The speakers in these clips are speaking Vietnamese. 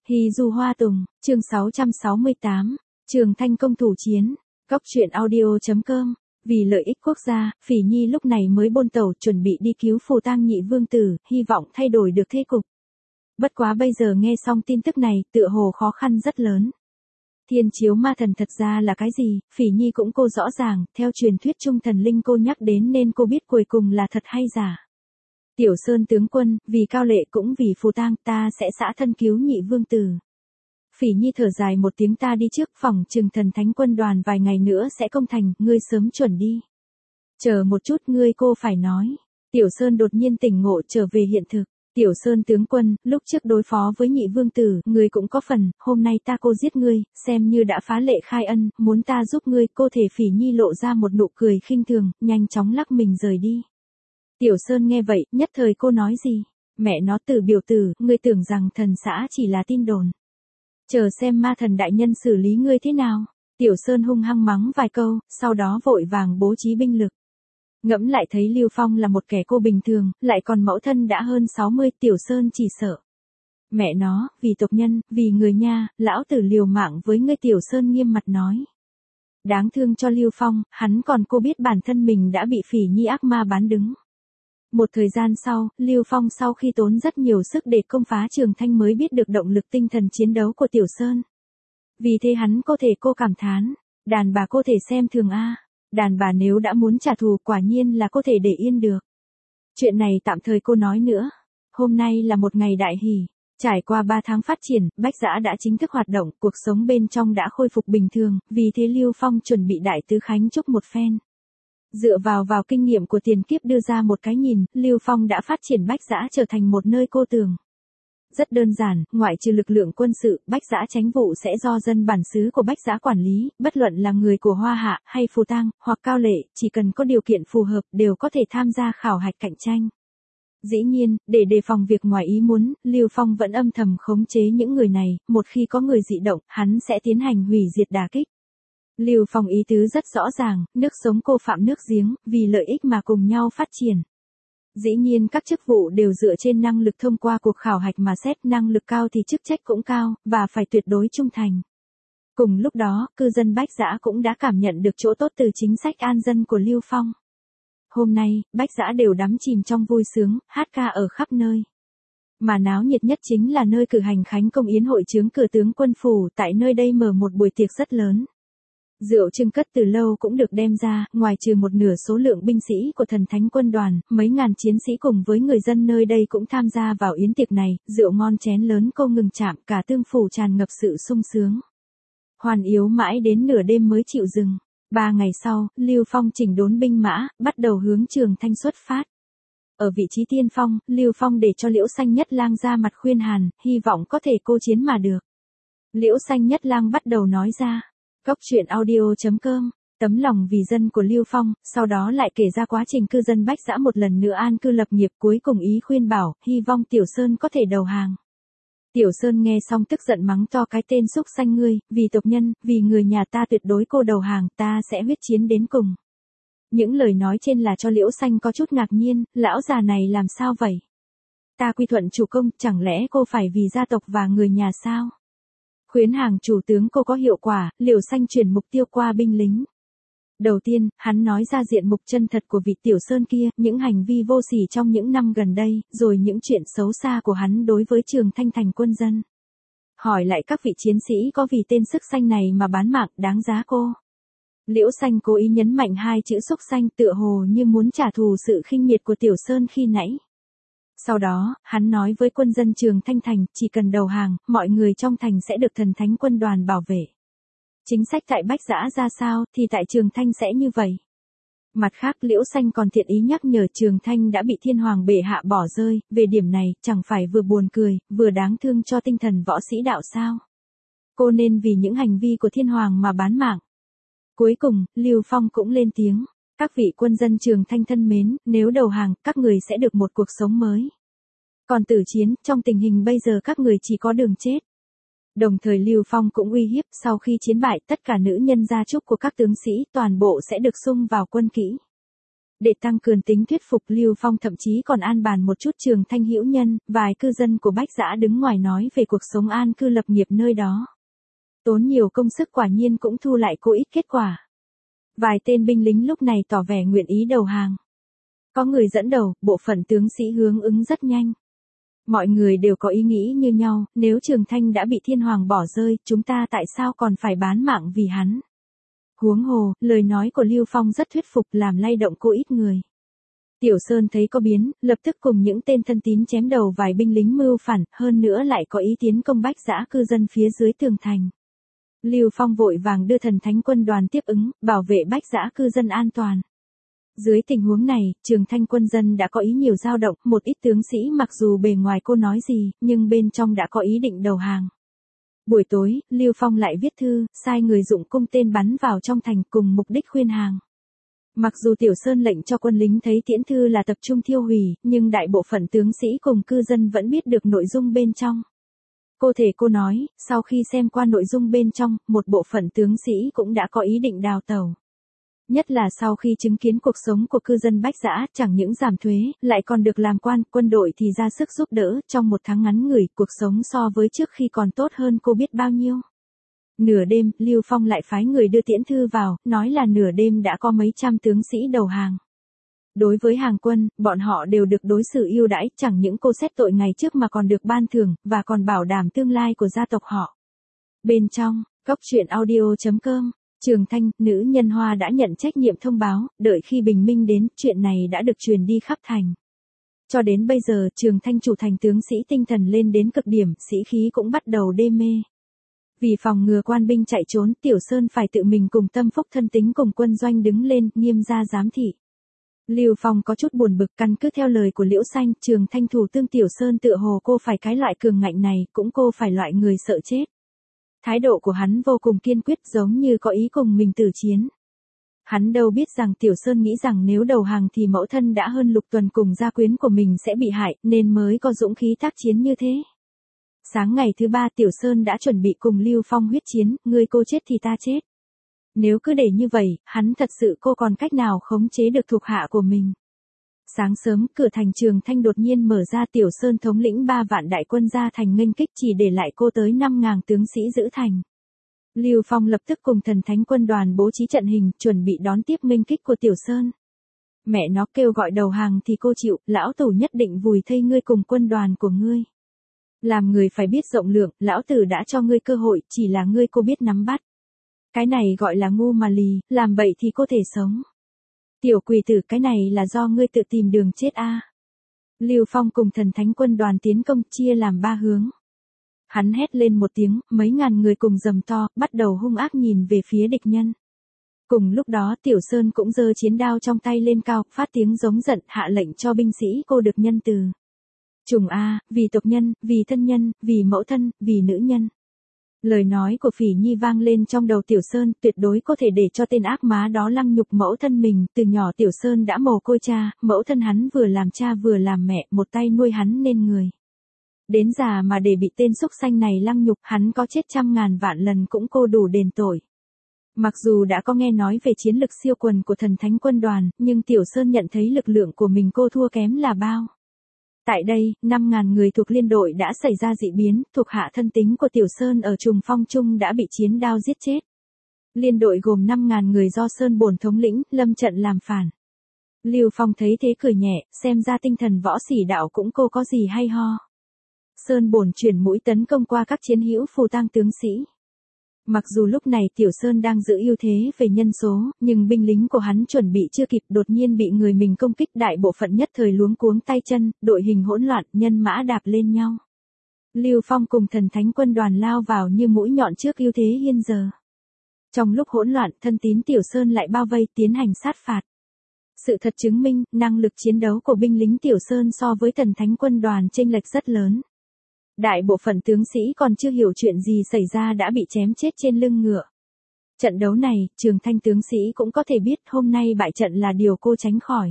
Hy du hoa tùng, chương 668, Trường Thanh công thủ chiến, Góc truyện audio.com. Vì lợi ích quốc gia, Phỉ Nhi lúc này mới bôn tàu chuẩn bị đi cứu Phù Tang nhị vương tử, hy vọng thay đổi được thế cục. Bất quá bây giờ nghe xong tin tức này, tựa hồ khó khăn rất lớn. Thiên chiếu ma thần thật ra là cái gì, Phỉ Nhi cũng cô rõ ràng, theo truyền thuyết trung thần linh cô nhắc đến nên cô biết cuối cùng là thật hay giả. Tiểu Sơn tướng quân, vì Cao Lệ cũng vì Phù Tang, ta sẽ xả thân cứu nhị vương tử. Phỉ Nhi thở dài một tiếng, ta đi trước, phòng trừng thần thánh quân đoàn vài ngày nữa sẽ công thành, ngươi sớm chuẩn đi. Chờ một chút, ngươi cô phải nói. Tiểu Sơn đột nhiên tỉnh ngộ trở về hiện thực. Tiểu Sơn tướng quân, lúc trước đối phó với nhị vương tử, ngươi cũng có phần, hôm nay ta cô giết ngươi, xem như đã phá lệ khai ân, muốn ta giúp ngươi, cô thể Phỉ Nhi lộ ra một nụ cười khinh thường, nhanh chóng lắc mình rời đi. Tiểu Sơn nghe vậy, nhất thời cô nói gì? Mẹ nó Tử biểu tử, ngươi tưởng rằng thần xã chỉ là tin đồn. Chờ xem ma thần đại nhân xử lý ngươi thế nào. Tiểu Sơn hung hăng mắng vài câu, sau đó vội vàng bố trí binh lực. Ngẫm lại thấy Lưu Phong là một kẻ cô bình thường, lại còn mẫu thân đã hơn 60, Tiểu Sơn chỉ sợ. Mẹ nó, vì tộc nhân, vì người nha, lão tử liều mạng với ngươi, Tiểu Sơn nghiêm mặt nói. Đáng thương cho Lưu Phong, hắn còn cô biết bản thân mình đã bị Phỉ Nhi ác ma bán đứng. Một thời gian sau, Lưu Phong sau khi tốn rất nhiều sức để công phá Trường Thanh mới biết được động lực tinh thần chiến đấu của Tiểu Sơn. Vì thế hắn có thể cô cảm thán, đàn bà có thể xem thường a, đàn bà nếu đã muốn trả thù quả nhiên là có thể để yên được. Chuyện này tạm thời cô nói nữa. Hôm nay là một ngày đại hỷ, trải qua 3 tháng phát triển, Bách Dã đã chính thức hoạt động, cuộc sống bên trong đã khôi phục bình thường, vì thế Lưu Phong chuẩn bị đại tứ khánh chúc một phen. Dựa vào kinh nghiệm của tiền kiếp đưa ra một cái nhìn, Lưu Phong đã phát triển Bách Dã trở thành một nơi cô tường. Rất đơn giản, ngoại trừ lực lượng quân sự, Bách Dã chánh vụ sẽ do dân bản xứ của Bách Dã quản lý, bất luận là người của Hoa Hạ hay Phù Tang, hoặc Cao Lệ, chỉ cần có điều kiện phù hợp đều có thể tham gia khảo hạch cạnh tranh. Dĩ nhiên, để đề phòng việc ngoài ý muốn, Lưu Phong vẫn âm thầm khống chế những người này, một khi có người dị động, hắn sẽ tiến hành hủy diệt đả kích. Lưu Phong ý tứ rất rõ ràng, nước sống cô phạm nước giếng, vì lợi ích mà cùng nhau phát triển. Dĩ nhiên các chức vụ đều dựa trên năng lực thông qua cuộc khảo hạch mà xét, năng lực cao thì chức trách cũng cao, và phải tuyệt đối trung thành. Cùng lúc đó, cư dân Bách Dã cũng đã cảm nhận được chỗ tốt từ chính sách an dân của Lưu Phong. Hôm nay, Bách Dã đều đắm chìm trong vui sướng, hát ca ở khắp nơi. Mà náo nhiệt nhất chính là nơi cử hành khánh công yến hội chướng cửa tướng quân phủ, tại nơi đây mở một buổi tiệc rất lớn. Rượu trưng cất từ lâu cũng được đem ra, ngoài trừ một nửa số lượng binh sĩ của thần thánh quân đoàn, mấy ngàn chiến sĩ cùng với người dân nơi đây cũng tham gia vào yến tiệc này, rượu ngon chén lớn cô ngừng chạm, cả tương phủ tràn ngập sự sung sướng. Hoàn yếu mãi đến nửa đêm mới chịu dừng. 3 ngày sau, Lưu Phong chỉnh đốn binh mã, bắt đầu hướng Trường Thanh xuất phát. Ở vị trí tiên phong, Lưu Phong để cho Liễu Xanh Nhất Lang ra mặt khuyên hàn, hy vọng có thể cô chiến mà được. Liễu Xanh Nhất Lang bắt đầu nói ra. Góc truyện audio.com, tấm lòng vì dân của Lưu Phong, sau đó lại kể ra quá trình cư dân Bách Dã một lần nữa an cư lập nghiệp, cuối cùng ý khuyên bảo, hy vọng Tiểu Sơn có thể đầu hàng. Tiểu Sơn nghe xong tức giận mắng to, cái tên xúc xanh ngươi, vì tộc nhân, vì người nhà ta tuyệt đối cô đầu hàng, ta sẽ huyết chiến đến cùng. Những lời nói trên là cho Liễu Xanh có chút ngạc nhiên, lão già này làm sao vậy? Ta quy thuận chủ công, chẳng lẽ cô phải vì gia tộc và người nhà sao? Khuyến hàng chủ tướng cô có hiệu quả, Liễu Xanh chuyển mục tiêu qua binh lính. Đầu tiên, hắn nói ra diện mục chân thật của vị Tiểu Sơn kia, những hành vi vô sỉ trong những năm gần đây, rồi những chuyện xấu xa của hắn đối với Trường Thanh thành quân dân. Hỏi lại các vị chiến sĩ có vì tên sức xanh này mà bán mạng, đáng giá cô? Liễu Xanh cố ý nhấn mạnh 2 chữ xúc xanh, tựa hồ như muốn trả thù sự khinh miệt của Tiểu Sơn khi nãy. Sau đó, hắn nói với quân dân Trường Thanh thành, chỉ cần đầu hàng, mọi người trong thành sẽ được thần thánh quân đoàn bảo vệ. Chính sách tại Bách Dã ra sao, thì tại Trường Thanh sẽ như vậy. Mặt khác, Liễu Xanh còn thiện ý nhắc nhở Trường Thanh đã bị Thiên Hoàng bệ hạ bỏ rơi, về điểm này, chẳng phải vừa buồn cười, vừa đáng thương cho tinh thần võ sĩ đạo sao. Cô nên vì những hành vi của Thiên Hoàng mà bán mạng. Cuối cùng, Lưu Phong cũng lên tiếng. Các vị quân dân Trường Thanh thân mến, nếu đầu hàng, các người sẽ được một cuộc sống mới. Còn tử chiến, trong tình hình bây giờ các người chỉ có đường chết. Đồng thời Lưu Phong cũng uy hiếp, sau khi chiến bại, tất cả nữ nhân gia trúc của các tướng sĩ toàn bộ sẽ được xung vào quân kỹ. Để tăng cường tính thuyết phục, Lưu Phong thậm chí còn an bài một chút Trường Thanh hữu nhân, vài cư dân của Bách Dã đứng ngoài nói về cuộc sống an cư lập nghiệp nơi đó. Tốn nhiều công sức quả nhiên cũng thu lại có ít kết quả. Vài tên binh lính lúc này tỏ vẻ nguyện ý đầu hàng. Có người dẫn đầu, bộ phận tướng sĩ hướng ứng rất nhanh. Mọi người đều có ý nghĩ như nhau, nếu Trường Thanh đã bị thiên hoàng bỏ rơi, chúng ta tại sao còn phải bán mạng vì hắn? Huống hồ, lời nói của Lưu Phong rất thuyết phục làm lay động cô ít người. Tiểu Sơn thấy có biến, lập tức cùng những tên thân tín chém đầu vài binh lính mưu phản, hơn nữa lại có ý tiến công Bách Dã cư dân phía dưới tường thành. Lưu Phong vội vàng đưa thần thánh quân đoàn tiếp ứng, bảo vệ Bách Dã cư dân an toàn. Dưới tình huống này, Trường Thanh quân dân đã có ý nhiều dao động, một ít tướng sĩ mặc dù bề ngoài cô nói gì, nhưng bên trong đã có ý định đầu hàng. Buổi tối, Lưu Phong lại viết thư, sai người dụng cung tên bắn vào trong thành cùng mục đích khuyên hàng. Mặc dù Tiểu Sơn lệnh cho quân lính thấy tiễn thư là tập trung thiêu hủy, nhưng đại bộ phận tướng sĩ cùng cư dân vẫn biết được nội dung bên trong. Cô nói, sau khi xem qua nội dung bên trong, một bộ phận tướng sĩ cũng đã có ý định đào tẩu. Nhất là sau khi chứng kiến cuộc sống của cư dân Bách Dã, chẳng những giảm thuế, lại còn được làm quan, quân đội thì ra sức giúp đỡ, trong một tháng ngắn ngủi, cuộc sống so với trước khi còn tốt hơn cô biết bao nhiêu. Nửa đêm, Lưu Phong lại phái người đưa tiễn thư vào, nói là nửa đêm đã có mấy trăm tướng sĩ đầu hàng. Đối với hàng quân, bọn họ đều được đối xử ưu đãi, chẳng những cô xét tội ngày trước mà còn được ban thưởng, và còn bảo đảm tương lai của gia tộc họ. Bên trong, góc truyện audio.com, Trường Thanh, nữ nhân Hoa đã nhận trách nhiệm thông báo, đợi khi bình minh đến, chuyện này đã được truyền đi khắp thành. Cho đến bây giờ, Trường Thanh chủ thành tướng sĩ tinh thần lên đến cực điểm, sĩ khí cũng bắt đầu đê mê. Vì phòng ngừa quan binh chạy trốn, Tiểu Sơn phải tự mình cùng Tâm Phúc thân tín cùng quân doanh đứng lên, nghiêm ra giám thị. Lưu Phong có chút buồn bực, căn cứ theo lời của Liễu Xanh, Trường Thanh thủ tương Tiểu Sơn tựa hồ cô phải cái loại cường ngạnh này, cũng cô phải loại người sợ chết. Thái độ của hắn vô cùng kiên quyết, giống như có ý cùng mình tử chiến. Hắn đâu biết rằng Tiểu Sơn nghĩ rằng nếu đầu hàng thì mẫu thân đã hơn Lục Tuần cùng gia quyến của mình sẽ bị hại, nên mới có dũng khí tác chiến như thế. Sáng ngày thứ ba Tiểu Sơn đã chuẩn bị cùng Lưu Phong huyết chiến, ngươi cô chết thì ta chết. Nếu cứ để như vậy, hắn thật sự cô còn cách nào khống chế được thuộc hạ của mình. Sáng sớm, cửa thành Trường Thanh đột nhiên mở ra, Tiểu Sơn thống lĩnh 3 vạn đại quân ra thành nghênh kích, chỉ để lại cô tới 5.000 tướng sĩ giữ thành. Lưu Phong lập tức cùng thần thánh quân đoàn bố trí trận hình, chuẩn bị đón tiếp nghênh kích của Tiểu Sơn. Mẹ nó kêu gọi đầu hàng thì cô chịu, lão tử nhất định vùi thây ngươi cùng quân đoàn của ngươi. Làm người phải biết rộng lượng, lão tử đã cho ngươi cơ hội, chỉ là ngươi cô biết nắm bắt. Cái này gọi là ngu mà lì, làm bậy thì có thể sống. Tiểu quỷ tử, cái này là do ngươi tự tìm đường chết a. Lưu Phong cùng thần thánh quân đoàn tiến công, chia làm 3 hướng. Hắn hét lên một tiếng, mấy ngàn người cùng rầm to, bắt đầu hung ác nhìn về phía địch nhân. Cùng lúc đó Tiểu Sơn cũng giơ chiến đao trong tay lên cao, phát tiếng giống giận, hạ lệnh cho binh sĩ cô được nhân từ. Trùng a, vì tộc nhân, vì thân nhân, vì mẫu thân, vì nữ nhân. Lời nói của Phỉ Nhi vang lên trong đầu Tiểu Sơn, tuyệt đối có thể để cho tên ác má đó lăng nhục mẫu thân mình, từ nhỏ Tiểu Sơn đã mồ côi cha, mẫu thân hắn vừa làm cha vừa làm mẹ, một tay nuôi hắn nên người. Đến già mà để bị tên súc sanh này lăng nhục, hắn có chết 100.000 vạn lần cũng cô đủ đền tội. Mặc dù đã có nghe nói về chiến lực siêu quần của thần thánh quân đoàn, nhưng Tiểu Sơn nhận thấy lực lượng của mình cô thua kém là bao. Tại đây, 5.000 người thuộc liên đội đã xảy ra dị biến, thuộc hạ thân tín của Tiểu Sơn ở Trùng Phong Trung đã bị chiến đao giết chết. Liên đội gồm 5.000 người do Sơn Bổn thống lĩnh, lâm trận làm phản. Lưu Phong thấy thế cười nhẹ, xem ra tinh thần võ sĩ đạo cũng cô có gì hay ho. Sơn Bổn chuyển mũi tấn công qua các chiến hữu phù tang tướng sĩ. Mặc dù lúc này Tiểu Sơn đang giữ ưu thế về nhân số, nhưng binh lính của hắn chuẩn bị chưa kịp, đột nhiên bị người mình công kích, đại bộ phận nhất thời luống cuống tay chân, đội hình hỗn loạn, nhân mã đạp lên nhau. Lưu Phong cùng thần thánh quân đoàn lao vào như mũi nhọn trước ưu thế hiên giờ. Trong lúc hỗn loạn, thân tín Tiểu Sơn lại bao vây tiến hành sát phạt. Sự thật chứng minh, năng lực chiến đấu của binh lính Tiểu Sơn so với thần thánh quân đoàn chênh lệch rất lớn. Đại bộ phận tướng sĩ còn chưa hiểu chuyện gì xảy ra đã bị chém chết trên lưng ngựa. Trận đấu này, Trường Thanh tướng sĩ cũng có thể biết hôm nay bại trận là điều cô tránh khỏi.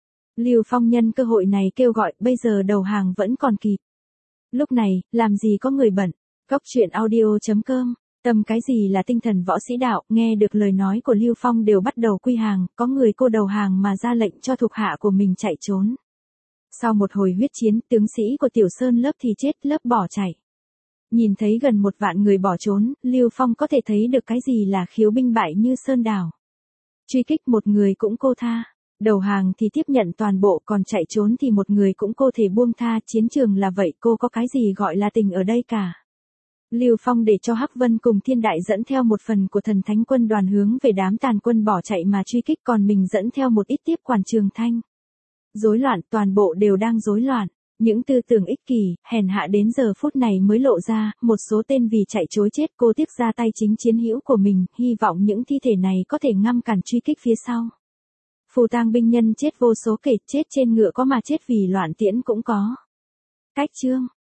Lưu Phong nhân cơ hội này kêu gọi, bây giờ đầu hàng vẫn còn kịp. Lúc này, làm gì có người bận. Góc truyện audio.com Tâm cái gì là tinh thần võ sĩ đạo, nghe được lời nói của Lưu Phong đều bắt đầu quy hàng, có người cô đầu hàng mà ra lệnh cho thuộc hạ của mình chạy trốn. Sau một hồi huyết chiến, tướng sĩ của Tiểu Sơn lớp thì chết, lớp bỏ chạy. Nhìn thấy gần 1 vạn người bỏ trốn, Lưu Phong có thể thấy được cái gì là khiếu binh bại như sơn đảo. Truy kích một người cũng cô tha, đầu hàng thì tiếp nhận toàn bộ, còn chạy trốn thì một người cũng cô thể buông tha, chiến trường là vậy, cô có cái gì gọi là tình ở đây cả. Lưu Phong để cho Hắc Vân cùng Thiên Đại dẫn theo một phần của Thần Thánh quân đoàn hướng về đám tàn quân bỏ chạy mà truy kích, còn mình dẫn theo một ít tiếp quản Trường Thanh. Rối loạn, toàn bộ đều đang rối loạn. Những tư tưởng ích kỷ, hèn hạ đến giờ phút này mới lộ ra, một số tên vì chạy trối chết cô tiếc ra tay chính chiến hữu của mình, hy vọng những thi thể này có thể ngăn cản truy kích phía sau. Phù tang binh nhân chết vô số kể, chết trên ngựa có mà chết vì loạn tiễn cũng có. Cách chương